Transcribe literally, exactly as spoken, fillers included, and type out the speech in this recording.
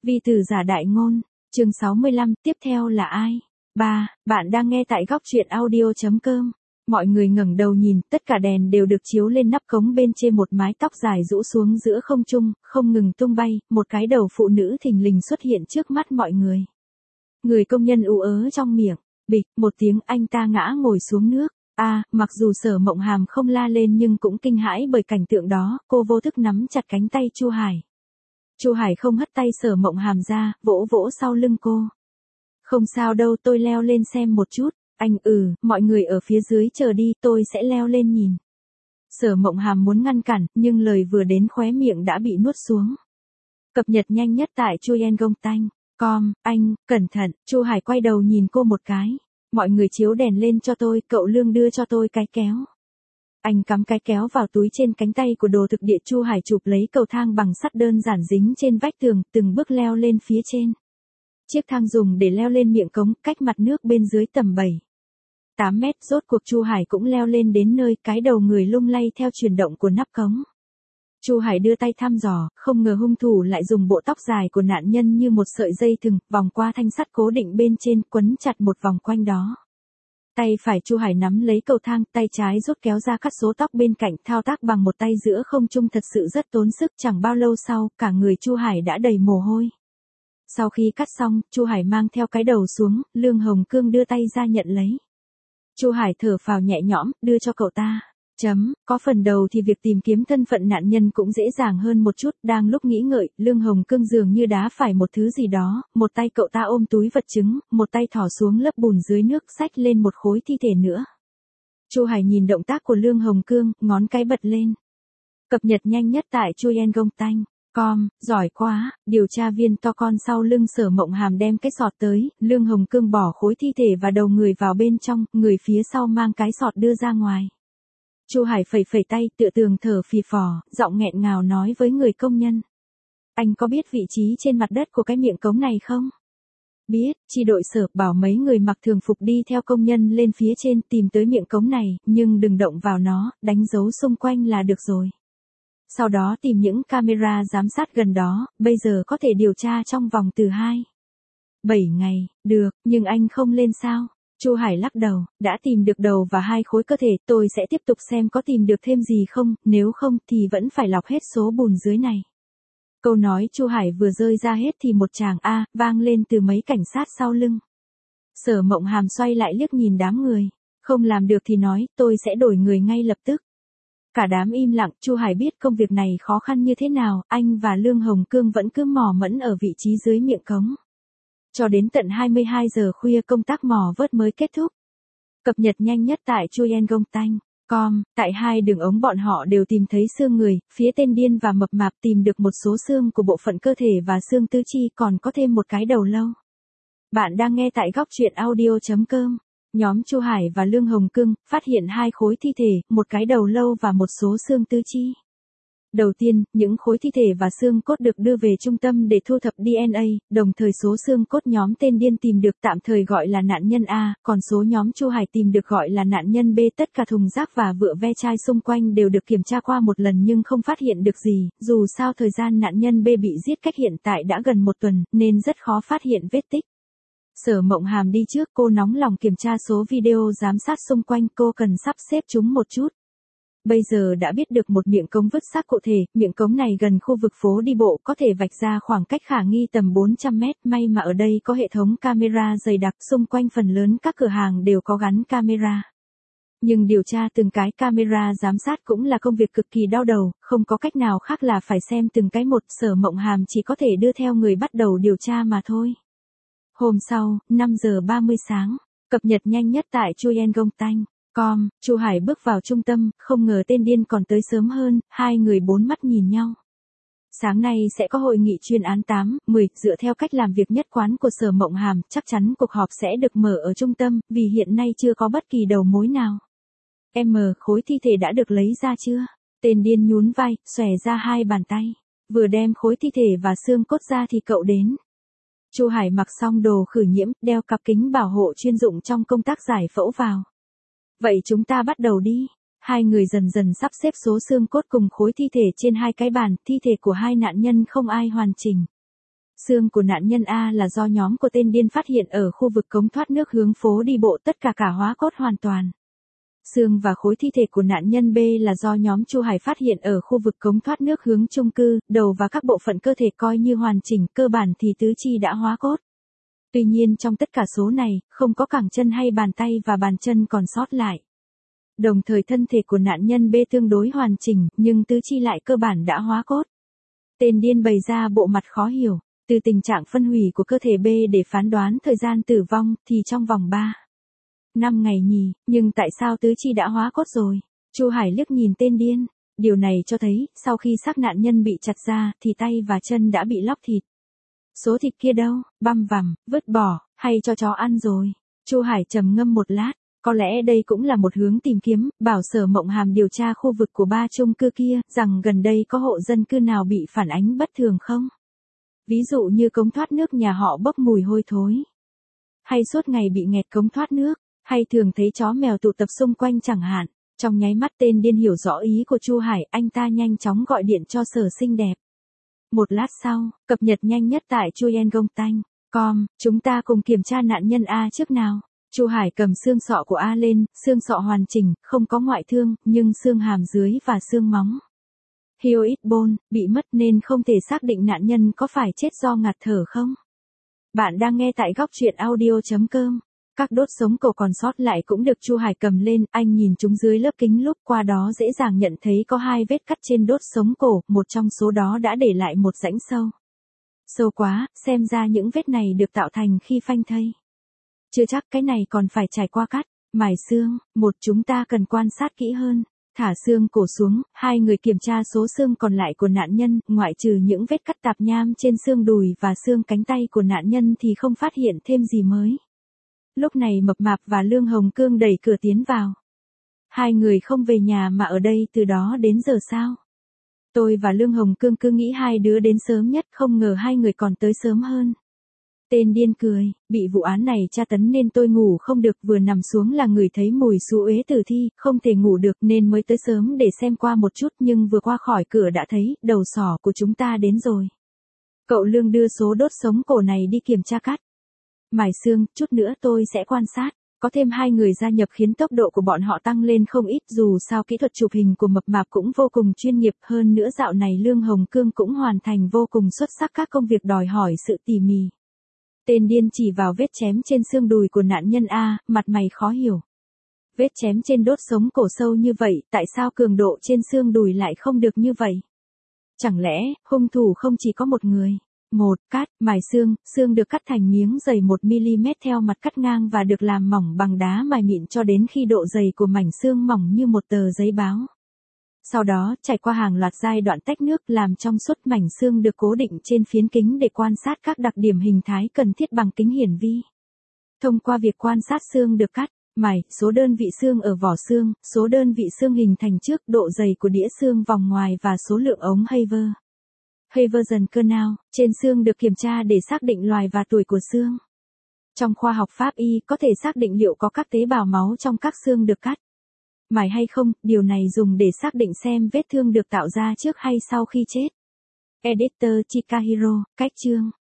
Vi tử giả đại ngôn, chương sáu mươi lăm, tiếp theo là ai? ba. Bạn đang nghe tại góc truyện audio chấm com. Mọi người ngẩng đầu nhìn, tất cả đèn đều được chiếu lên nắp cống bên trên một mái tóc dài rũ xuống giữa không trung, không ngừng tung bay, một cái đầu phụ nữ thình lình xuất hiện trước mắt mọi người. Người công nhân ú ớ trong miệng, bịch, một tiếng anh ta ngã ngồi xuống nước. A, à, mặc dù Sở Mộng Hàm không la lên nhưng cũng kinh hãi bởi cảnh tượng đó, cô vô thức nắm chặt cánh tay Chu Hải. Chu Hải không hất tay Sở Mộng Hàm ra, vỗ vỗ sau lưng cô. Không sao đâu, tôi leo lên xem một chút. Anh ừ, mọi người ở phía dưới chờ đi, tôi sẽ leo lên nhìn. Sở Mộng Hàm muốn ngăn cản, nhưng lời vừa đến khóe miệng đã bị nuốt xuống. Cập nhật nhanh nhất tại chuyen gong tanh chấm com, anh, cẩn thận, Chu Hải quay đầu nhìn cô một cái. Mọi người chiếu đèn lên cho tôi, cậu Lương đưa cho tôi cái kéo. Anh cắm cái kéo vào túi trên cánh tay của đồ thực địa. Chu Hải chụp lấy cầu thang bằng sắt đơn giản dính trên vách tường, từng bước leo lên phía trên. Chiếc thang dùng để leo lên miệng cống, cách mặt nước bên dưới tầm bảy tám mét, rốt cuộc Chu Hải cũng leo lên đến nơi, cái đầu người lung lay theo chuyển động của nắp cống. Chu Hải đưa tay thăm dò, không ngờ hung thủ lại dùng bộ tóc dài của nạn nhân như một sợi dây thừng, vòng qua thanh sắt cố định bên trên, quấn chặt một vòng quanh đó. Tay phải Chu Hải nắm lấy cầu thang, tay trái rút kéo ra cắt số tóc bên cạnh, thao tác bằng một tay giữa không trung thật sự rất tốn sức. Chẳng bao lâu sau, cả người Chu Hải đã đầy mồ hôi. Sau khi cắt xong, Chu Hải mang theo cái đầu xuống, Lương Hồng Cương đưa tay ra nhận lấy. Chu Hải thở phào nhẹ nhõm, đưa cho cậu ta. Chấm, có phần đầu thì việc tìm kiếm thân phận nạn nhân cũng dễ dàng hơn một chút. Đang lúc nghĩ ngợi, Lương Hồng Cương dường như đá phải một thứ gì đó, một tay cậu ta ôm túi vật chứng, một tay thỏ xuống lớp bùn dưới nước, xách lên một khối thi thể nữa. Chu Hải nhìn động tác của Lương Hồng Cương, ngón cái bật lên. Cập nhật nhanh nhất tại chuyen gong tanh chấm com, giỏi quá, điều tra viên to con sau lưng Sở Mộng Hàm đem cái sọt tới, Lương Hồng Cương bỏ khối thi thể và đầu người vào bên trong, người phía sau mang cái sọt đưa ra ngoài. Chu Hải phẩy phẩy tay, tựa tường thở phì phò, giọng nghẹn ngào nói với người công nhân. Anh có biết vị trí trên mặt đất của cái miệng cống này không? Biết, chi đội Sở bảo mấy người mặc thường phục đi theo công nhân lên phía trên tìm tới miệng cống này, nhưng đừng động vào nó, đánh dấu xung quanh là được rồi. Sau đó tìm những camera giám sát gần đó, bây giờ có thể điều tra trong vòng từ hai bảy ngày, được, nhưng anh không lên sao? Chu Hải lắc đầu, đã tìm được đầu và hai khối cơ thể, tôi sẽ tiếp tục xem có tìm được thêm gì không, nếu không thì vẫn phải lọc hết số bùn dưới này. Câu nói Chu Hải vừa rơi ra hết thì một tràng a vang lên từ mấy cảnh sát sau lưng. Sở Mộng Hàm xoay lại liếc nhìn đám người, không làm được thì nói, tôi sẽ đổi người ngay lập tức. Cả đám im lặng, Chu Hải biết công việc này khó khăn như thế nào, anh và Lương Hồng Cương vẫn cứ mò mẫm ở vị trí dưới miệng cống. Cho đến tận hai mươi hai giờ khuya công tác mò vớt mới kết thúc. Cập nhật nhanh nhất tại chuyen gong tanh chấm com, tại hai đường ống bọn họ đều tìm thấy xương người, phía tên điên và mập mạp tìm được một số xương của bộ phận cơ thể và xương tứ chi, còn có thêm một cái đầu lâu. Bạn đang nghe tại góc truyện audio chấm com. Nhóm Chu Hải và Lương Hồng Cương phát hiện hai khối thi thể, một cái đầu lâu và một số xương tứ chi. Đầu tiên, những khối thi thể và xương cốt được đưa về trung tâm để thu thập đê en a, đồng thời số xương cốt nhóm tên điên tìm được tạm thời gọi là nạn nhân A, còn số nhóm Chu Hải tìm được gọi là nạn nhân B. Tất cả thùng rác và vựa ve chai xung quanh đều được kiểm tra qua một lần nhưng không phát hiện được gì, dù sao thời gian nạn nhân B bị giết cách hiện tại đã gần một tuần, nên rất khó phát hiện vết tích. Sở Mộng Hàm đi trước, cô nóng lòng kiểm tra số video giám sát xung quanh, cô cần sắp xếp chúng một chút. Bây giờ đã biết được một miệng cống vứt xác cụ thể, miệng cống này gần khu vực phố đi bộ, có thể vạch ra khoảng cách khả nghi tầm bốn trăm mét, may mà ở đây có hệ thống camera dày đặc, xung quanh phần lớn các cửa hàng đều có gắn camera. Nhưng điều tra từng cái camera giám sát cũng là công việc cực kỳ đau đầu, không có cách nào khác là phải xem từng cái một, Sở Mộng Hàm chỉ có thể đưa theo người bắt đầu điều tra mà thôi. Hôm sau, năm giờ ba mươi sáng, cập nhật nhanh nhất tại chuyen gong tanh chấm com, Chu Hải bước vào trung tâm, không ngờ tên điên còn tới sớm hơn, hai người bốn mắt nhìn nhau. Sáng nay sẽ có hội nghị chuyên án tám mười, dựa theo cách làm việc nhất quán của Sở Mộng Hàm, chắc chắn cuộc họp sẽ được mở ở trung tâm, vì hiện nay chưa có bất kỳ đầu mối nào. Em, khối thi thể đã được lấy ra chưa? Tên điên nhún vai, xòe ra hai bàn tay. Vừa đem khối thi thể và xương cốt ra thì cậu đến. Chu Hải mặc xong đồ khử nhiễm, đeo cặp kính bảo hộ chuyên dụng trong công tác giải phẫu vào. Vậy chúng ta bắt đầu đi. Hai người dần dần sắp xếp số xương cốt cùng khối thi thể trên hai cái bàn, thi thể của hai nạn nhân không ai hoàn chỉnh. Xương của nạn nhân A là do nhóm của tên điên phát hiện ở khu vực cống thoát nước hướng phố đi bộ, tất cả cả hóa cốt hoàn toàn. Xương và khối thi thể của nạn nhân B là do nhóm Chu Hải phát hiện ở khu vực cống thoát nước hướng chung cư, đầu và các bộ phận cơ thể coi như hoàn chỉnh, cơ bản thì tứ chi đã hóa cốt. Tuy nhiên trong tất cả số này, không có cẳng chân hay bàn tay và bàn chân còn sót lại. Đồng thời thân thể của nạn nhân B tương đối hoàn chỉnh, nhưng tứ chi lại cơ bản đã hóa cốt. Tên điên bày ra bộ mặt khó hiểu, từ tình trạng phân hủy của cơ thể B để phán đoán thời gian tử vong thì trong vòng ba năm ngày nhỉ, nhưng tại sao tứ chi đã hóa cốt rồi? Chu Hải liếc nhìn tên điên, điều này cho thấy, sau khi xác nạn nhân bị chặt ra thì tay và chân đã bị lóc thịt. Số thịt kia đâu, băm vằm, vứt bỏ, hay cho chó ăn rồi? Chu Hải trầm ngâm một lát, có lẽ đây cũng là một hướng tìm kiếm, bảo Sở Mộng Hàm điều tra khu vực của ba chung cư kia, rằng gần đây có hộ dân cư nào bị phản ánh bất thường không? Ví dụ như cống thoát nước nhà họ bốc mùi hôi thối, hay suốt ngày bị nghẹt cống thoát nước, hay thường thấy chó mèo tụ tập xung quanh chẳng hạn. Trong nháy mắt tên điên hiểu rõ ý của Chu Hải, anh ta nhanh chóng gọi điện cho Sở Xinh Đẹp. Một lát sau, cập nhật nhanh nhất tại chuyenggong tanh chấm com, chúng ta cùng kiểm tra nạn nhân A trước nào. Chu Hải cầm xương sọ của A lên, xương sọ hoàn chỉnh, không có ngoại thương, nhưng xương hàm dưới và xương móng hyoid bone bị mất nên không thể xác định nạn nhân có phải chết do ngạt thở không. Bạn đang nghe tại góc truyện audio chấm com. Các đốt sống cổ còn sót lại cũng được Chu Hải cầm lên, anh nhìn chúng dưới lớp kính lúp, qua đó dễ dàng nhận thấy có hai vết cắt trên đốt sống cổ, một trong số đó đã để lại một rãnh sâu. Sâu quá, xem ra những vết này được tạo thành khi phanh thây. Chưa chắc, cái này còn phải trải qua cắt, mài xương, một chúng ta cần quan sát kỹ hơn. Thả xương cổ xuống, hai người kiểm tra số xương còn lại của nạn nhân, ngoại trừ những vết cắt tạp nham trên xương đùi và xương cánh tay của nạn nhân thì không phát hiện thêm gì mới. Lúc này Mập Mạp và Lương Hồng Cương đẩy cửa tiến vào. Hai người không về nhà mà ở đây từ đó đến giờ sao? Tôi và Lương Hồng Cương cứ nghĩ hai đứa đến sớm nhất, không ngờ hai người còn tới sớm hơn. Tên điên cười, bị vụ án này tra tấn nên tôi ngủ không được, vừa nằm xuống là ngửi thấy mùi xú uế tử thi, không thể ngủ được nên mới tới sớm để xem qua một chút, nhưng vừa qua khỏi cửa đã thấy, đầu sỏ của chúng ta đến rồi. Cậu Lương đưa số đốt sống cổ này đi kiểm tra cắt, mài xương, chút nữa tôi sẽ quan sát. Có thêm hai người gia nhập khiến tốc độ của bọn họ tăng lên không ít, dù sao kỹ thuật chụp hình của Mập Mạp cũng vô cùng chuyên nghiệp, hơn nữa dạo này Lương Hồng Cương cũng hoàn thành vô cùng xuất sắc các công việc đòi hỏi sự tỉ mỉ. Tên điên chỉ vào vết chém trên xương đùi của nạn nhân A, mặt mày khó hiểu. Vết chém trên đốt sống cổ sâu như vậy, tại sao cường độ trên xương đùi lại không được như vậy? Chẳng lẽ, hung thủ không chỉ có một người? Một, cắt, mài xương, xương được cắt thành miếng dày một mi-li-mét theo mặt cắt ngang và được làm mỏng bằng đá mài mịn cho đến khi độ dày của mảnh xương mỏng như một tờ giấy báo. Sau đó, trải qua hàng loạt giai đoạn tách nước làm trong suốt mảnh xương được cố định trên phiến kính để quan sát các đặc điểm hình thái cần thiết bằng kính hiển vi. Thông qua việc quan sát xương được cắt, mài, số đơn vị xương ở vỏ xương, số đơn vị xương hình thành trước, độ dày của đĩa xương vòng ngoài và số lượng ống Haver. Haverson Kernel, trên xương được kiểm tra để xác định loài và tuổi của xương. Trong khoa học pháp y có thể xác định liệu có các tế bào máu trong các xương được cắt, mài hay không, điều này dùng để xác định xem vết thương được tạo ra trước hay sau khi chết. Editor Chikahiro, cách chương.